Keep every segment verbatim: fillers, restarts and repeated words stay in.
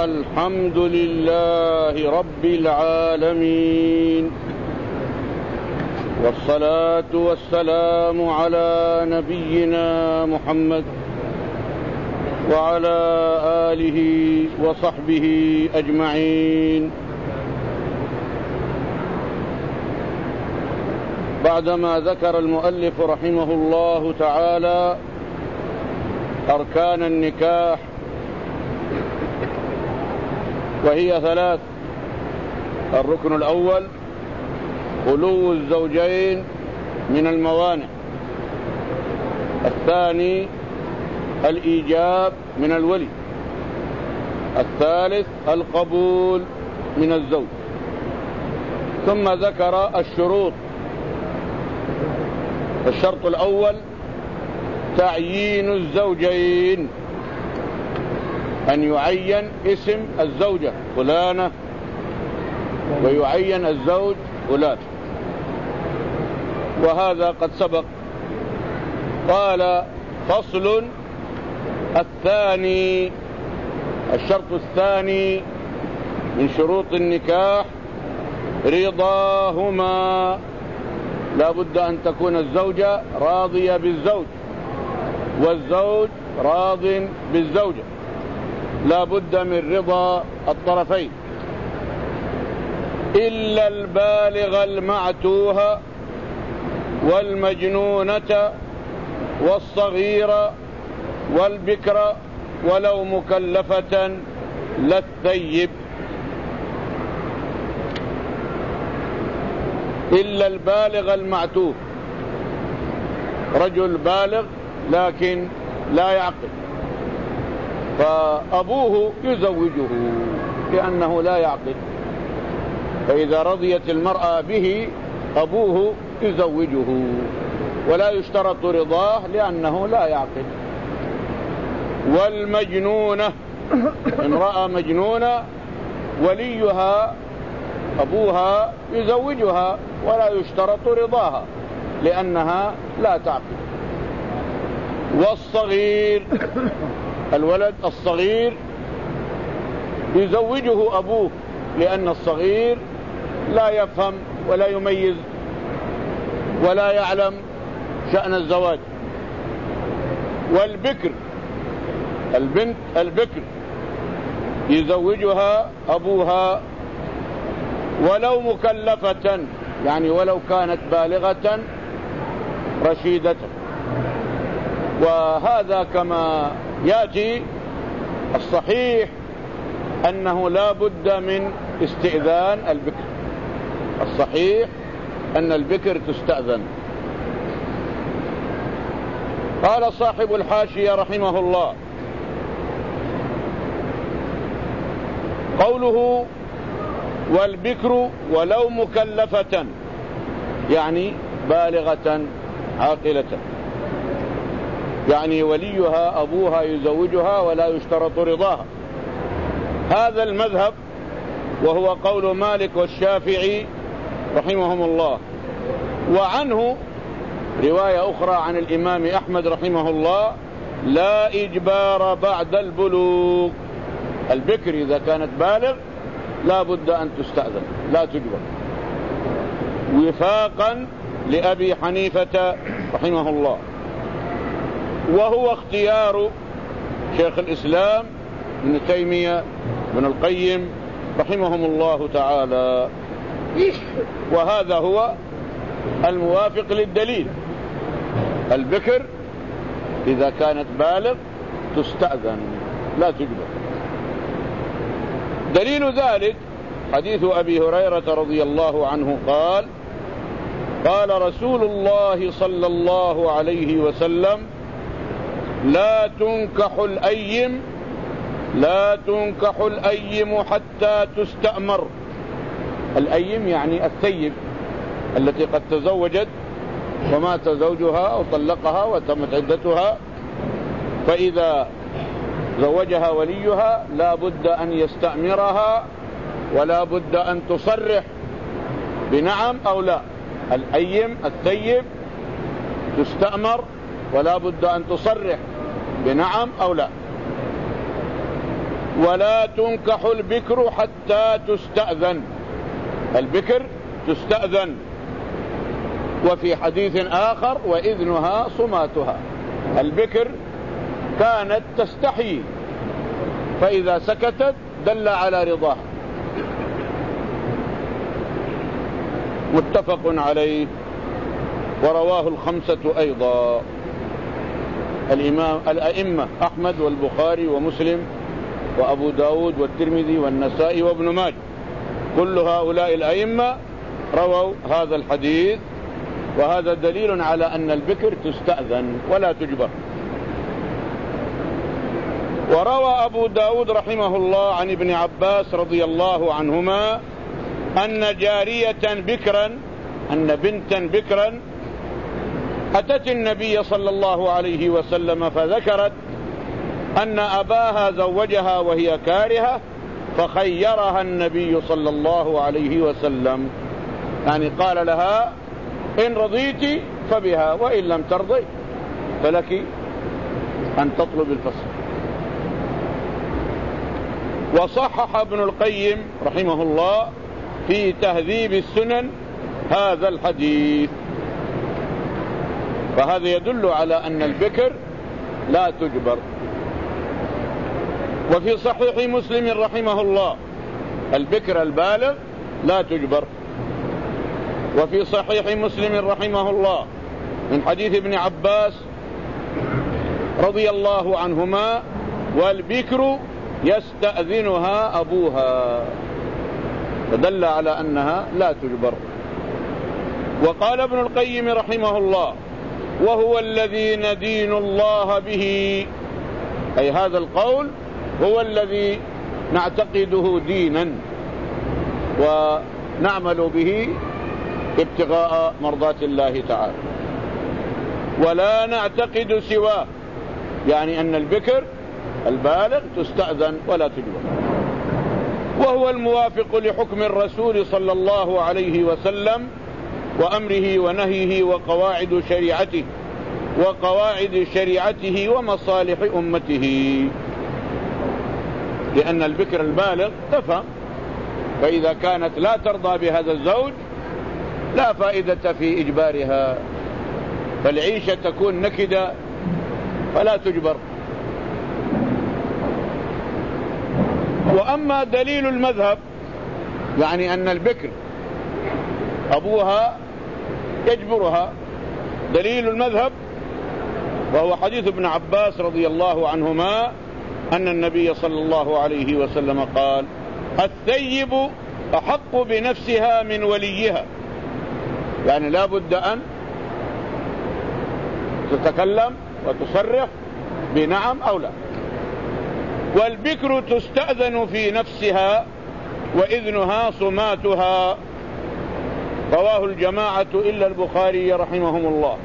الحمد لله رب العالمين، والصلاة والسلام على نبينا محمد وعلى آله وصحبه أجمعين. بعدما ذكر المؤلف رحمه الله تعالى أركان النكاح، وهي ثلاث: الركن الأول خلو الزوجين من الموانع، الثاني الإيجاب من الولي، الثالث القبول من الزوج. ثم ذكر الشروط. الشرط الأول تعيين الزوجين، أن يعين اسم الزوجة فلانة ويعين الزوج فلان، وهذا قد سبق. قال: فصل: الثاني، الشرط الثاني من شروط النكاح رضاهما. لا بد أن تكون الزوجة راضية بالزوج والزوج راض بالزوجة، لا بد من رضا الطرفين، إلا البالغ المعتوه والمجنونة والصغيرة والبكر ولو مكلفة لا الثيب. إلا البالغ المعتوه، رجل بالغ لكن لا يعقل، فأبوه يزوجه لأنه لا يعقل، فإذا رضيت المرأة به أبوه يزوجه، ولا يشترط رضاه لأنه لا يعقل. والمجنونة، امرأة مجنونة وليها أبوها يزوجها ولا يشترط رضاها لأنها لا تعقل. والصغير، الولد الصغير يزوجه أبوه لأن الصغير لا يفهم ولا يميز ولا يعلم شأن الزواج. والبكر، البنت البكر يزوجها أبوها ولو مكلفة، يعني ولو كانت بالغة رشيدة. وهذا كما يأتي الصحيح أنه لا بد من استئذان البكر، الصحيح أن البكر تستأذن. قال صاحب الحاشية رحمه الله: قوله والبكر ولو مكلفة، يعني بالغة عاقلة، يعني وليها أبوها يزوجها ولا يشترط رضاها. هذا المذهب وهو قول مالك والشافعي رحمهم الله. وعنه رواية أخرى عن الإمام أحمد رحمه الله: لا إجبار بعد البلوغ، البكر إذا كانت بالغ لا بد أن تستأذن، لا تجبر، وفاقا لأبي حنيفة رحمه الله، وهو اختيار شيخ الإسلام ابن تيمية ابن القيم رحمهم الله تعالى، وهذا هو الموافق للدليل. البكر إذا كانت بالغ تستأذن لا تجبر. دليل ذلك حديث أبي هريرة رضي الله عنه قال: قال رسول الله صلى الله عليه وسلم: لا تنكح الأيم لا تنكح الأيم حتى تستأمر. الأيم يعني الثيب التي قد تزوجت ومات زوجها أو طلقها وتمت عدتها، فإذا زوجها وليها لا بد أن يستأمرها ولا بد أن تصرح بنعم أو لا. الأيم الثيب تستأمر ولا بد أن تصرح بنعم أو لا. ولا تنكح البكر حتى تستأذن. البكر تستأذن. وفي حديث آخر وإذنها صماتها. البكر كانت تستحي، فإذا سكتت دل على رضاها. متفق عليه، ورواه الخمسة أيضا، الإمام الأئمة أحمد والبخاري ومسلم وأبو داود والترمذي والنسائي وابن ماجه، كل هؤلاء الأئمة رووا هذا الحديث، وهذا دليل على أن البكر تستأذن ولا تجبر. وروى أبو داود رحمه الله عن ابن عباس رضي الله عنهما أن جارية بكرا أن بنتا بكرا أتت النبي صلى الله عليه وسلم فذكرت أن أباها زوجها وهي كارهة، فخيرها النبي صلى الله عليه وسلم، يعني قال لها إن رضيت فبها وإن لم ترضي فلك أن تطلب الفسخ. وصحح ابن القيم رحمه الله في تهذيب السنن هذا الحديث، فهذا يدل على أن البكر لا تجبر. وفي صحيح مسلم رحمه الله البكر البالغ لا تجبر. وفي صحيح مسلم رحمه الله من حديث ابن عباس رضي الله عنهما والبكر يستأذنها أبوها، فدل على أنها لا تجبر. وقال ابن القيم رحمه الله وهو الذي ندين الله به، أي هذا القول هو الذي نعتقده دينا ونعمل به ابتغاء مرضات الله تعالى، ولا نعتقد سواه، يعني أن البكر البالغ تستأذن ولا تجبر. وهو الموافق لحكم الرسول صلى الله عليه وسلم وأمره ونهيه وقواعد شريعته وقواعد شريعته ومصالح أمته، لأن البكر البالغ تفهم، فإذا كانت لا ترضى بهذا الزوج لا فائدة في إجبارها، فالعيشة تكون نكدة فلا تجبر. وأما دليل المذهب، يعني أن البكر أبوها يجبرها، دليل المذهب وهو حديث ابن عباس رضي الله عنهما أن النبي صلى الله عليه وسلم قال الثيب أحق بنفسها من وليها، يعني لا بد أن تتكلم وتصرح بنعم أو لا. والبكر تستأذن في نفسها وإذنها صماتها، رواه الجماعة إلا البخاري رحمهم الله.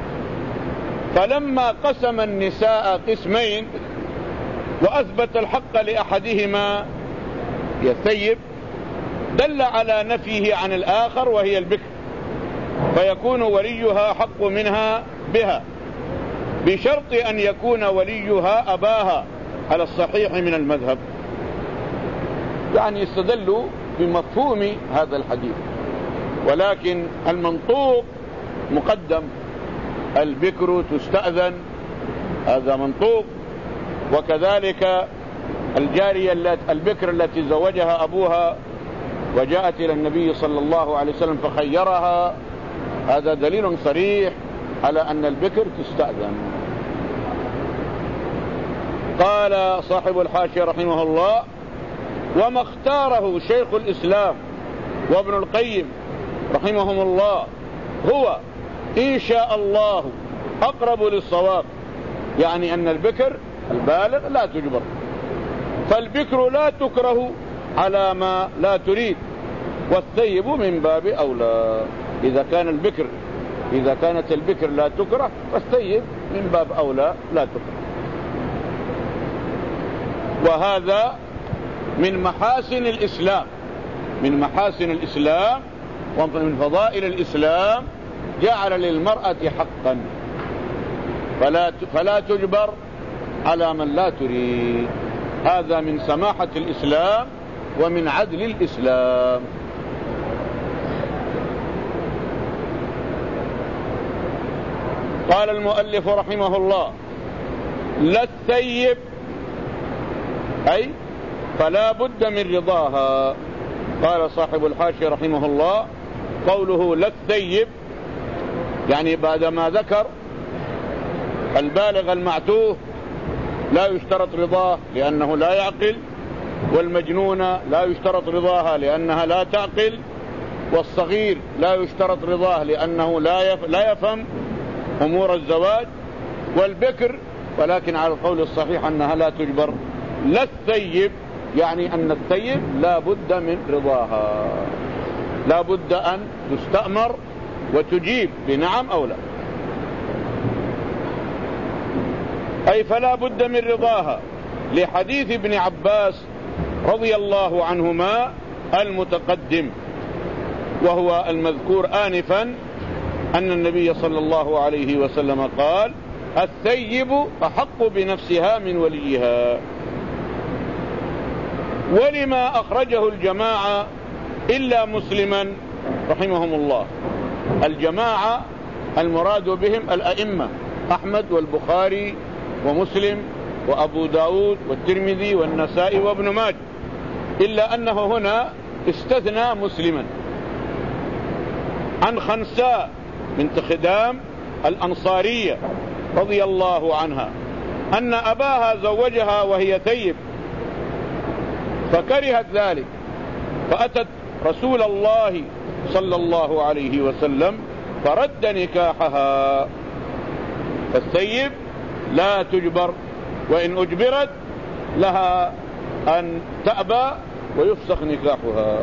فلما قسم النساء قسمين وأثبت الحق لأحدهما هي الثيب دل على نفيه عن الآخر وهي البكر، فيكون وليها حق منها بها بشرط أن يكون وليها أباها على الصحيح من المذهب. يعني استدلوا بمفهوم هذا الحديث، ولكن المنطوق مقدم، البكر تستأذن هذا منطوق. وكذلك الجارية البكر التي زوجها أبوها وجاءت إلى النبي صلى الله عليه وسلم فخيرها، هذا دليل صريح على أن البكر تستأذن. قال صاحب الحاشية رحمه الله وما اختاره شيخ الإسلام وابن القيم رحمهم الله هو إن شاء الله أقرب للصواب، يعني أن البكر البالغ لا تجبر، فالبكر لا تكره على ما لا تريد، والثيب من باب أولى. إذا كان البكر إذا كانت البكر لا تكره فالثيب من باب أولى لا تكره. وهذا من محاسن الإسلام من محاسن الإسلام ومن فضائل الإسلام، جعل للمرأة حقا فلا فلا تجبر على من لا تريد. هذا من سماحة الإسلام ومن عدل الإسلام. قال المؤلف رحمه الله: لا الثيب، أي فلا بد من رضاها. قال صاحب الحاشية رحمه الله: قوله لا الثيب يعني بعدما ذكر البالغ المعتوه لا يشترط رضاه لأنه لا يعقل، والمجنون لا يشترط رضاها لأنها لا تعقل، والصغير لا يشترط رضاه لأنه لا يفهم أمور الزواج، والبكر ولكن على القول الصحيح أنها لا تجبر. لا الثيب يعني أن الثيب لا بد من رضاها، لا بد أن تستأمر وتجيب بنعم أو لا، أي فلا بد من رضاها، لحديث ابن عباس رضي الله عنهما المتقدم، وهو المذكور آنفا أن النبي صلى الله عليه وسلم قال: الثيب أحق بنفسها من وليها. ولما أخرجه الجماعة إلا مسلما رحمهم الله. الجماعة المراد بهم الأئمة أحمد والبخاري ومسلم وأبو داود والترمذي والنسائي وابن ماجه، إلا أنه هنا استثنى مسلما عن خنساء بنت خدام الأنصارية رضي الله عنها أن أباها زوجها وهي ثيب فكرهت ذلك، فأتت رسول الله صلى الله عليه وسلم فرد نكاحها. فالثيب لا تجبر، وإن أجبرت لها أن تأبى ويفسخ نكاحها.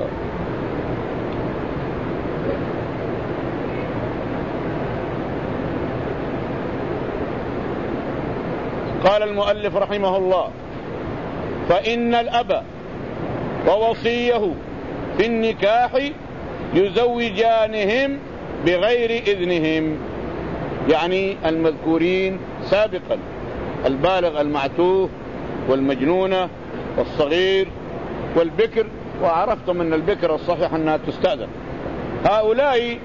قال المؤلف رحمه الله: فإن الأب ووصيه في النكاح يزوجانهم بغير إذنهم، يعني المذكورين سابقا: البالغ المعتوه والمجنونة والصغير والبكر، وعرفتم أن البكر الصحيح أنها تستأذن. هؤلاء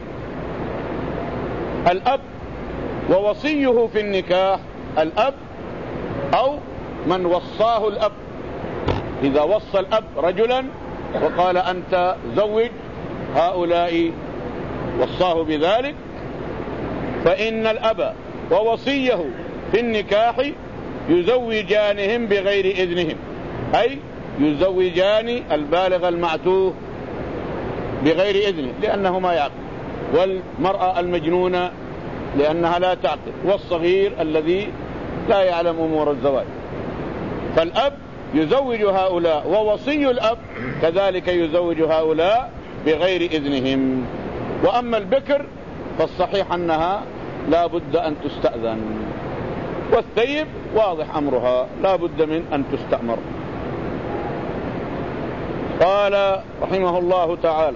الأب ووصيه في النكاح الأب أو من وصاه الأب، إذا وصى الأب رجلا وقال أنت زوج هؤلاء وصاه بذلك، فإن الأب ووصيه في النكاح يزوجانهم بغير إذنهم، أي يزوجان البالغ المعتوه بغير إذنه لأنه ما يعقل، والمرأة المجنونة لأنها لا تعقل، والصغير الذي لا يعلم أمور الزواج. فالأب يزوج هؤلاء، ووصي الأب كذلك يزوج هؤلاء بغير إذنهم. وأما البكر فالصحيح أنها لا بد أن تستأذن، والثيب واضح أمرها لا بد من أن تستأمر. قال رحمه الله تعالى: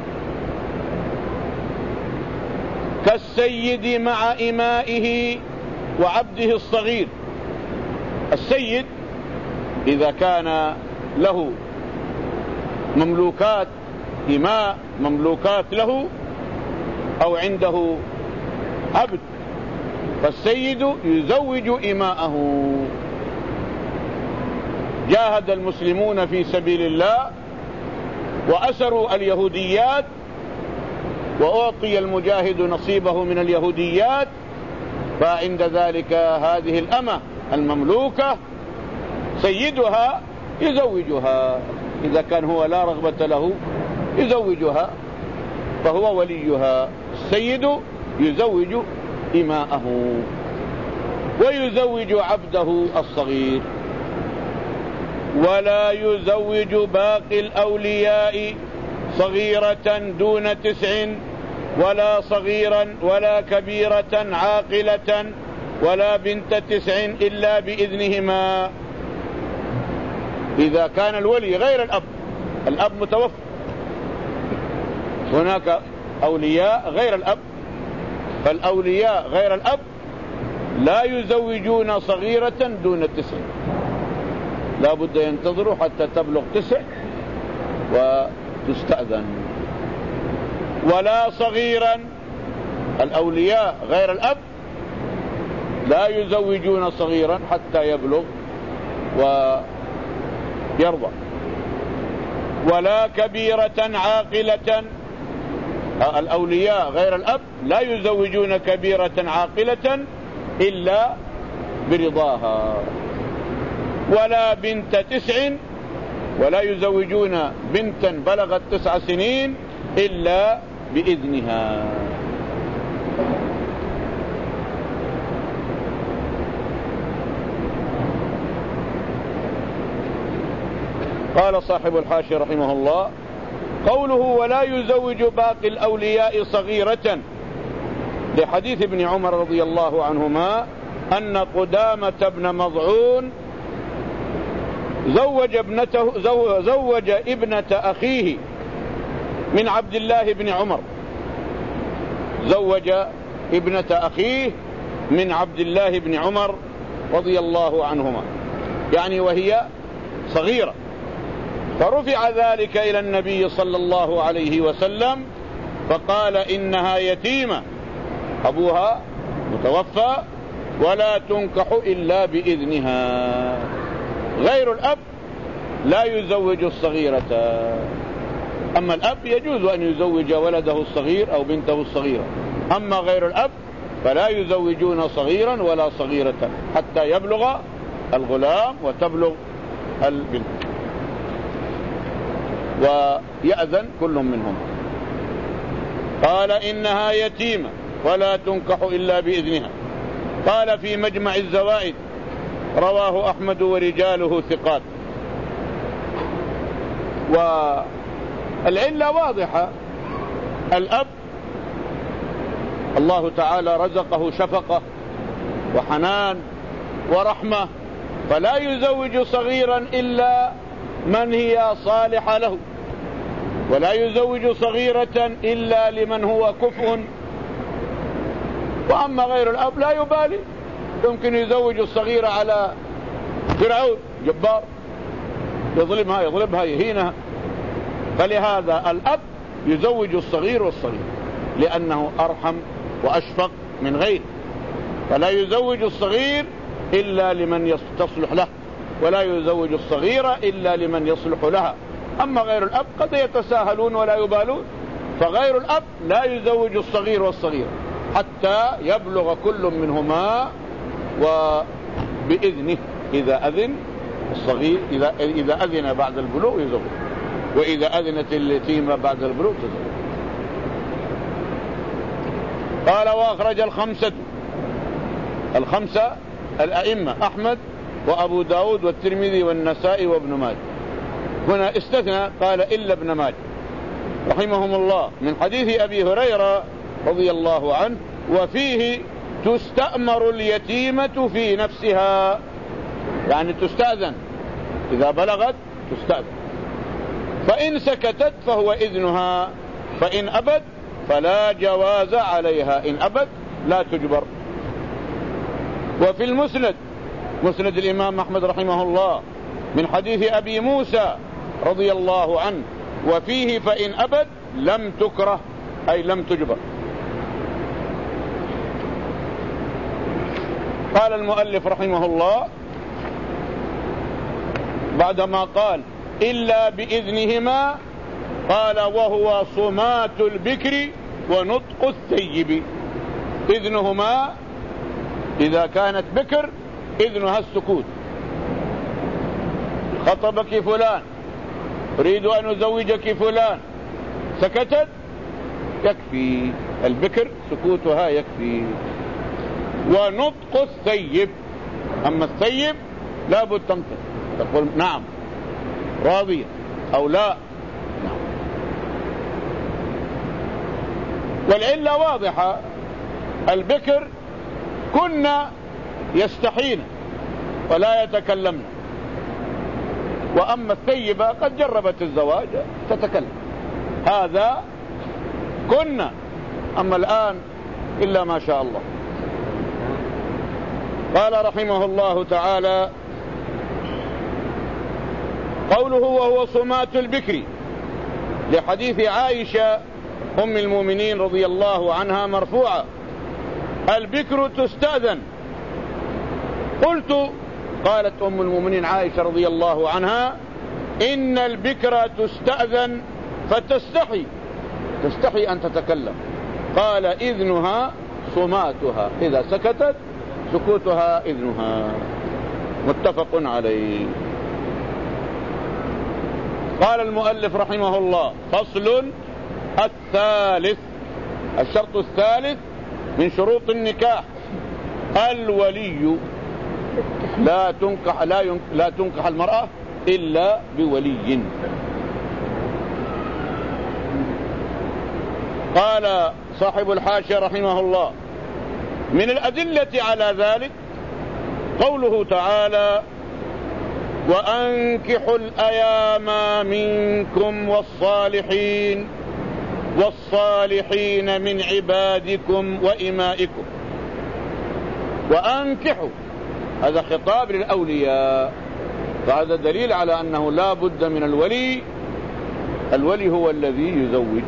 كالسيد مع إمائه وعبده الصغير. السيد إذا كان له مملوكات، إماء مملوكات له، أو عنده عبد، فالسيد يزوج إماءه. جاهد المسلمون في سبيل الله وأسروا اليهوديات، وأعطي المجاهد نصيبه من اليهوديات، فعند ذلك هذه الأمة المملوكة سيدها يزوجها، إذا كان هو لا رغبة له يزوجها فهو وليها. السيد يزوج إماءه ويزوج عبده الصغير، ولا يزوج باقي الأولياء صغيرة دون تسع، ولا صغيرا ولا كبيرة عاقلة ولا بنت تسع إلا بإذنهما. إذا كان الولي غير الأب، الأب متوفى، هناك أولياء غير الأب، فالأولياء غير الأب لا يزوجون صغيرة دون تسع، لا بد ينتظروا حتى تبلغ تسع وتستأذن. ولا صغيرا، الأولياء غير الأب لا يزوجون صغيرا حتى يبلغ ويرضى. ولا كبيرة عاقلة، الأولياء غير الأب لا يزوجون كبيرة عاقلة إلا برضاها. ولا بنت تسع، ولا يزوجون بنتا بلغت تسع سنين إلا بإذنها. قال صاحب الحاشية رحمه الله: قوله ولا يزوج باقي الأولياء صغيرة، لحديث ابن عمر رضي الله عنهما أن قدامة بن مضعون زوج ابنته زوج ابنة أخيه من عبد الله بن عمر، زوج ابنة أخيه من عبد الله بن عمر رضي الله عنهما، يعني وهي صغيرة. فرفع ذلك إلى النبي صلى الله عليه وسلم فقال: إنها يتيمة، أبوها متوفى، ولا تنكح إلا بإذنها. غير الأب لا يزوج الصغيرة، أما الأب يجوز أن يزوج ولده الصغير أو بنته الصغيرة، أما غير الأب فلا يزوجون صغيرا ولا صغيرة حتى يبلغ الغلام وتبلغ البنت ويأذن كل منهم. قال: إنها يتيمة ولا تنكح إلا بإذنها. قال في مجمع الزوائد: رواه أحمد ورجاله ثقات. والعلة واضحة، الأب الله تعالى رزقه شفقة وحنان ورحمة، فلا يزوج صغيرا إلا من هي صالحة له، ولا يزوج صغيرة إلا لمن هو كفء. وأما غير الأب لا يبالي، يمكن يزوج الصغيرة على فرعون جبار، يظلمها يظلمها يهينها. فلهذا الأب يزوج الصغير والصغير لأنه أرحم وأشفق من غيره، فلا يزوج الصغير إلا لمن تصلح له، ولا يزوج الصغيرة إلا لمن يصلح لها. أما غير الأب قد يتساهلون ولا يبالون، فغير الأب لا يزوج الصغير والصغير حتى يبلغ كل منهما وبإذنه. إذا أذن الصغير إذا, إذا أذن بعد البلوغ يزوج، وإذا أذنت اليتيمة بعد البلوغ تزوج. قال: وأخرج الخمسة الخمسة الأئمة أحمد وأبو داود والترمذي والنسائي وابن ماجه. هنا استثنى قال: إلا ابن ماجه رحمهم الله، من حديث أبي هريرة رضي الله عنه: وفيه تستأمر اليتيمة في نفسها، يعني تستأذن، إذا بلغت تستأذن، فإن سكتت فهو إذنها، فإن أبت فلا جواز عليها، إن أبت لا تجبر. وفي المسند، مسند الإمام أحمد رحمه الله، من حديث أبي موسى رضي الله عنه: وفيه فإن أبت لم تكره، أي لم تجبر. قال المؤلف رحمه الله بعدما قال: إلا بإذنهما، قال: وهو صمات البكر ونطق الثيب. إذنهما إذا كانت بكر إذنها السكوت. خطبك فلان، أريد أن أزوجك فلان، سكتت يكفي، البكر سكوتها يكفي. ونطق الثيب، أما الثيب لا بد تنطق، تقول نعم راضية أو لا. نعم. والعلة واضحة، البكر كنا يستحين ولا يتكلمن، وأما الثيبة قد جربت الزواج تتكلم. هذا كنا، أما الآن إلا ما شاء الله. قال رحمه الله تعالى: قوله وهو صمات البكر لحديث عائشة أم المؤمنين رضي الله عنها مرفوعة: البكر تستأذن. قلت، قالت أم المؤمنين عائشة رضي الله عنها: إن البكر تستأذن فتستحي، تستحي أن تتكلم. قال: إذنها صماتها، إذا سكتت سكوتها إذنها. متفق عليه. قال المؤلف رحمه الله: فصل الثالث، الشرط الثالث من شروط النكاح: الولي. لا تنكح لا, ينك لا تنكح المرأة إلا بولي. قال صاحب الحاشية رحمه الله: من الأدلة على ذلك قوله تعالى: وأنكحوا الأيام منكم والصالحين والصالحين من عبادكم وإمائكم. وأنكحوا هذا خطاب للأولياء، فهذا دليل على أنه لا بد من الولي، الولي هو الذي يزوج.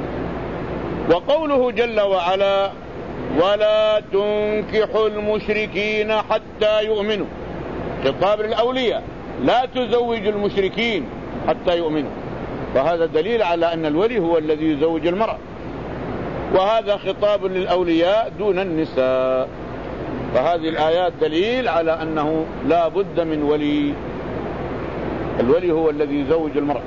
وقوله جل وعلا: ولا تنكحوا المشركين حتى يؤمنوا، خطاب للأولياء، لا تزوجوا المشركين حتى يؤمنوا، فهذا دليل على أن الولي هو الذي يزوج المرأة، وهذا خطاب للأولياء دون النساء. فهذه الآيات دليل على أنه لا بد من ولي، الولي هو الذي يزوج المرأة.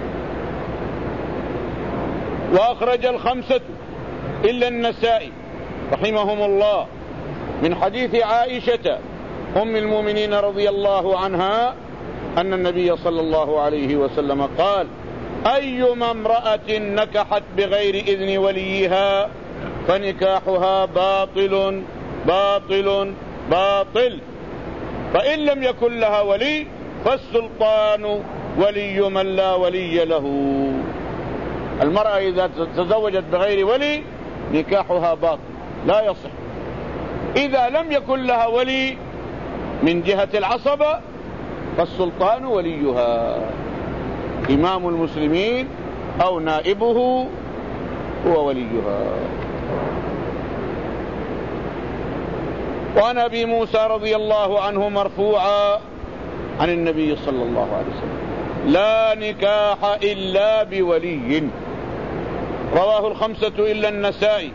وأخرج الخمسة إلا النسائي رحمهم الله من حديث عائشة أم المؤمنين رضي الله عنها أن النبي صلى الله عليه وسلم قال: أيما امرأة نكحت بغير إذن وليها فنكاحها باطل باطل باطل، فإن لم يكن لها ولي فالسلطان ولي من لا ولي له. المرأة إذا تزوجت بغير ولي نكاحها باطل لا يصح. إذا لم يكن لها ولي من جهة العصبة فالسلطان وليها، إمام المسلمين أو نائبه هو وليها. وعن أبي موسى رضي الله عنه مرفوعا عن النبي صلى الله عليه وسلم: لا نكاح إلا بولي. رواه الخمسة إلا النسائي.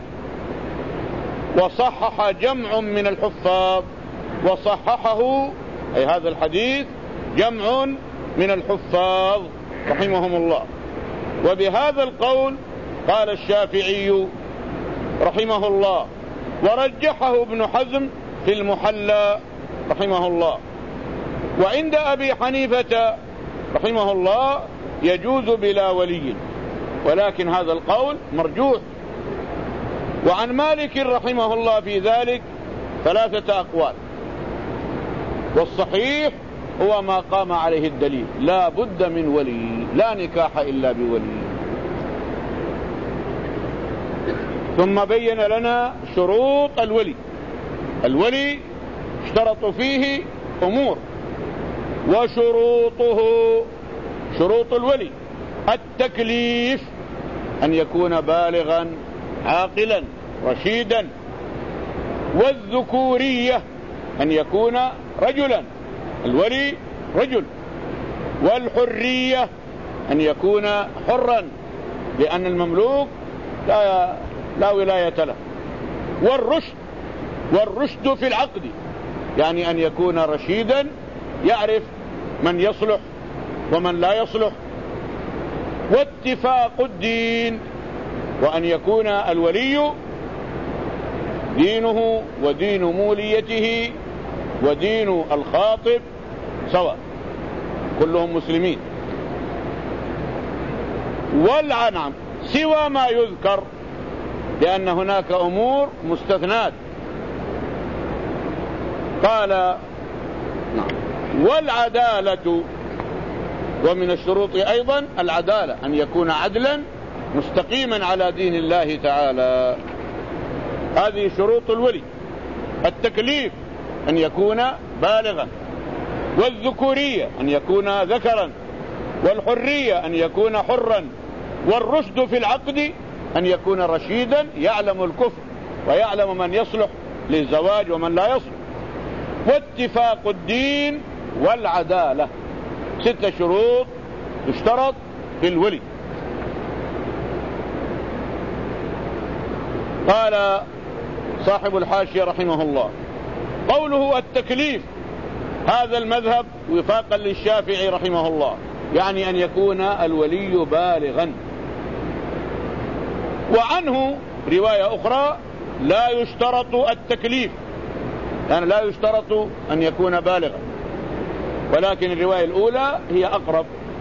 وصحح جمع من الحفاظ، وصححه أي هذا الحديث جمع من الحفاظ رحمهم الله. وبهذا القول قال الشافعي رحمه الله، ورجحه ابن حزم في المحلى رحمه الله. وعند أبي حنيفة رحمه الله يجوز بلا ولي، ولكن هذا القول مرجوح. وعن مالك رحمه الله في ذلك ثلاثة أقوال، والصحيح هو ما قام عليه الدليل: لا بد من ولي، لا نكاح إلا بولي. ثم بين لنا شروط الولي. الولي اشترط فيه أمور، وشروطه شروط الولي: التكليف، أن يكون بالغا عاقلا رشيدا، والذكورية، أن يكون رجلا، الولي رجل، والحرية، أن يكون حرا لأن المملوك لا, لا ولاية له، والرشد، والرشد في العقد، يعني أن يكون رشيدا يعرف من يصلح ومن لا يصلح، واتفاق الدين، وأن يكون الولي دينه ودين موليته ودين الخاطب سواء، كلهم مسلمين. والعنعم سوى ما يذكر، لأن هناك أمور مستثنات. قال نعم: والعدالة، ومن الشروط أيضا العدالة، أن يكون عدلا مستقيما على دين الله تعالى. هذه شروط الولي. التكليف، أن يكون بالغا، والذكورية، أن يكون ذكرا، والحرية أن يكون حرا، والرشد في العقد أن يكون رشيدا يعلم الكفر ويعلم من يصلح للزواج ومن لا يصلح، واتفاق الدين والعدالة. ستة شروط تشترط في الولي. قال صاحب الحاشية رحمه الله: قوله التكليف، هذا المذهب وفاقا للشافعي رحمه الله، يعني أن يكون الولي بالغا. وعنه رواية أخرى: لا يشترط التكليف، يعني لا يشترط أن يكون بالغا، ولكن الرواية الأولى هي أقرب.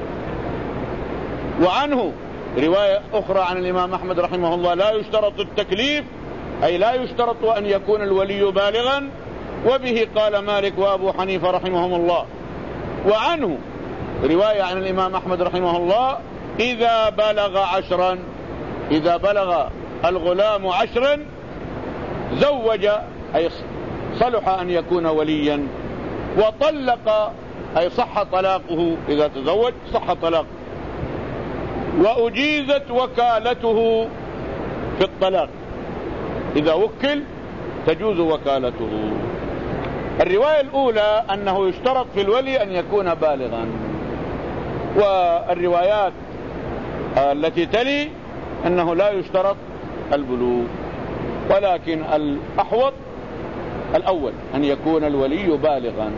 وعنه رواية أخرى عن الإمام أحمد رحمه الله: لا يشترط التكليف، أي لا يشترط أن يكون الولي بالغا، وبه قال مالك وأبو حنيفة رحمهم الله. وعنه رواية عن الإمام أحمد رحمه الله: إذا بلغ عشرا، إذا بلغ الغلام عشرا زوج، أي صلح أن يكون وليا، وطلق، أي صح طلاقه، إذا تزوج صح طلاقه، وأجيزت وكالته في الطلاق، إذا وكل تجوز وكالته. الرواية الأولى أنه يشترط في الولي أن يكون بالغا، والروايات التي تلي أنه لا يشترط البلوغ، ولكن الأحوط الأول أن يكون الولي بالغا.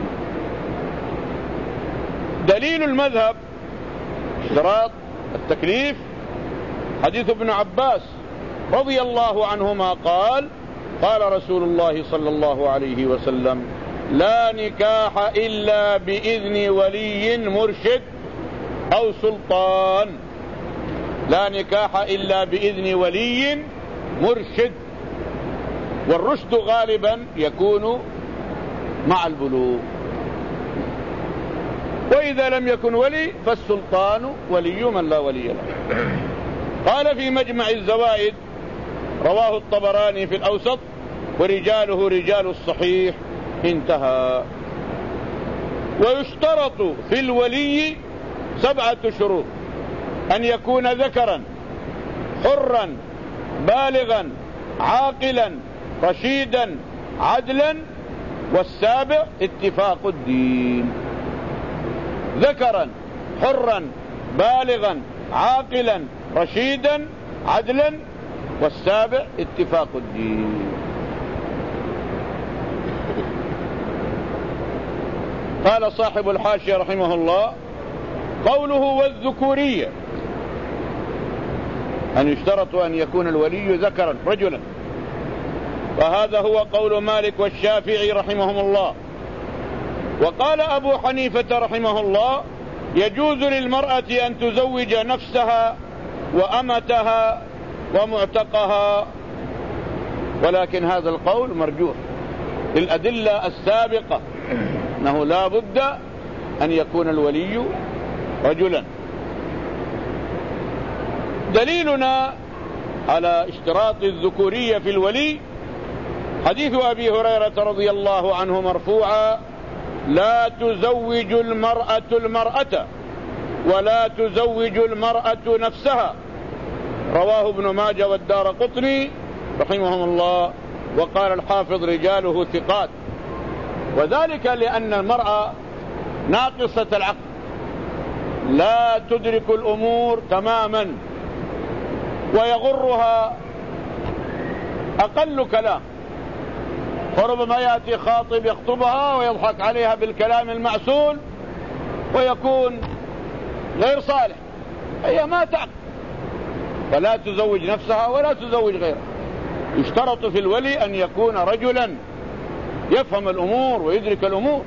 دليل المذهب اشتراط التكليف حديث ابن عباس رضي الله عنهما قال: قال رسول الله صلى الله عليه وسلم: لا نكاح إلا بإذن ولي مرشد أو سلطان. لا نكاح إلا بإذن ولي مرشد، والرشد غالبا يكون مع البلوغ، وإذا لم يكن ولي فالسلطان ولي من لا ولي له. قال في مجمع الزوائد: رواه الطبراني في الأوسط ورجاله رجال الصحيح، انتهى. ويشترط في الولي سبعة شروط: أن يكون ذكرا حرا بالغا عاقلا رشيدا عدلا، والسابع اتفاق الدين. ذكرا حرا بالغا عاقلا رشيدا عدلا، والسابع اتفاق الدين. قال صاحب الحاشية رحمه الله: قوله والذكورية، أن يشترط أن يكون الولي ذكرا رجلا، وهذا هو قول مالك والشافعي رحمهم الله. وقال أبو حنيفة رحمه الله: يجوز للمرأة أن تزوج نفسها وأمتها ومعتقها، ولكن هذا القول مرجوح للأدلة السابقة أنه لا بد أن يكون الولي رجلا. دليلنا على اشتراط الذكورية في الولي حديث أبي هريرة رضي الله عنه مرفوعا: لا تزوج المرأة المرأة ولا تزوج المرأة نفسها، رواه ابن ماجه والدارقطني رحمهم الله. وقال الحافظ: رجاله ثقات. وذلك لأن المرأة ناقصة العقل، لا تدرك الأمور تماما، ويغرها أقل كلام، وربما يأتي خاطب يخطبها ويضحك عليها بالكلام المعسول ويكون غير صالح، هي ما تعقل، فلا تزوج نفسها ولا تزوج غيرها. يشترط في الولي أن يكون رجلا يفهم الأمور ويدرك الأمور.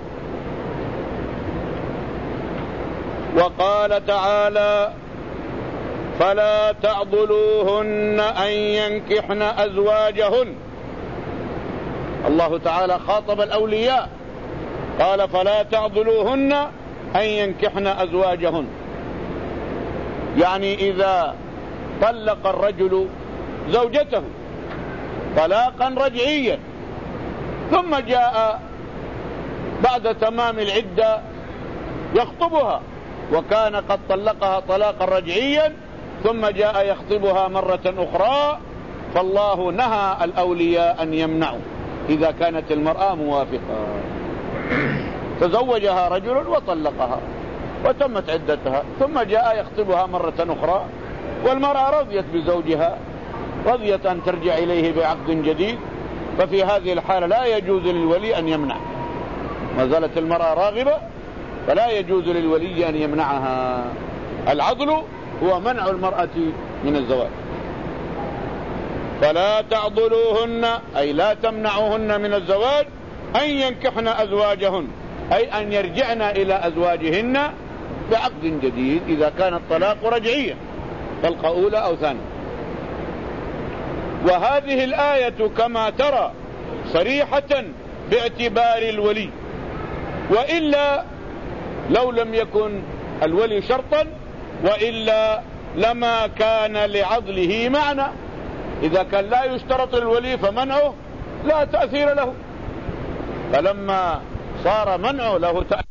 وقال تعالى: فلا تعضلوهن أن ينكحن أزواجهن. الله تعالى خاطب الأولياء قال: فلا تعضلوهن أن ينكحن أزواجهن، يعني إذا طلق الرجل زوجته طلاقا رجعيا ثم جاء بعد تمام العدة يخطبها وكان قد طلقها طلاقا رجعيا ثم جاء يخطبها مرة أخرى، فالله نهى الأولياء أن يمنعوا إذا كانت المرأة موافقة. تزوجها رجل وطلقها وتمت عدتها، ثم جاء يخطبها مرة أخرى والمرأة رضيت بزوجها، رضيت أن ترجع إليه بعقد جديد، ففي هذه الحالة لا يجوز للولي أن يمنع، ما زالت المرأة راغبة فلا يجوز للولي أن يمنعها. العضل هو منع المرأة من الزواج. فلا تعضلوهن أي لا تمنعوهن من الزواج أن ينكحن أزواجهن، أي أن يرجعن إلى أزواجهن بعقد جديد إذا كان الطلاق رجعيا، طلقة أولى أو ثانية. وهذه الآية كما ترى صريحة باعتبار الولي، وإلا لو لم يكن الولي شرطا وإلا لما كان لعضله معنى. إذا كان لا يشترط الولي فمنعه لا تأثير له، فلما صار منعه له تأثير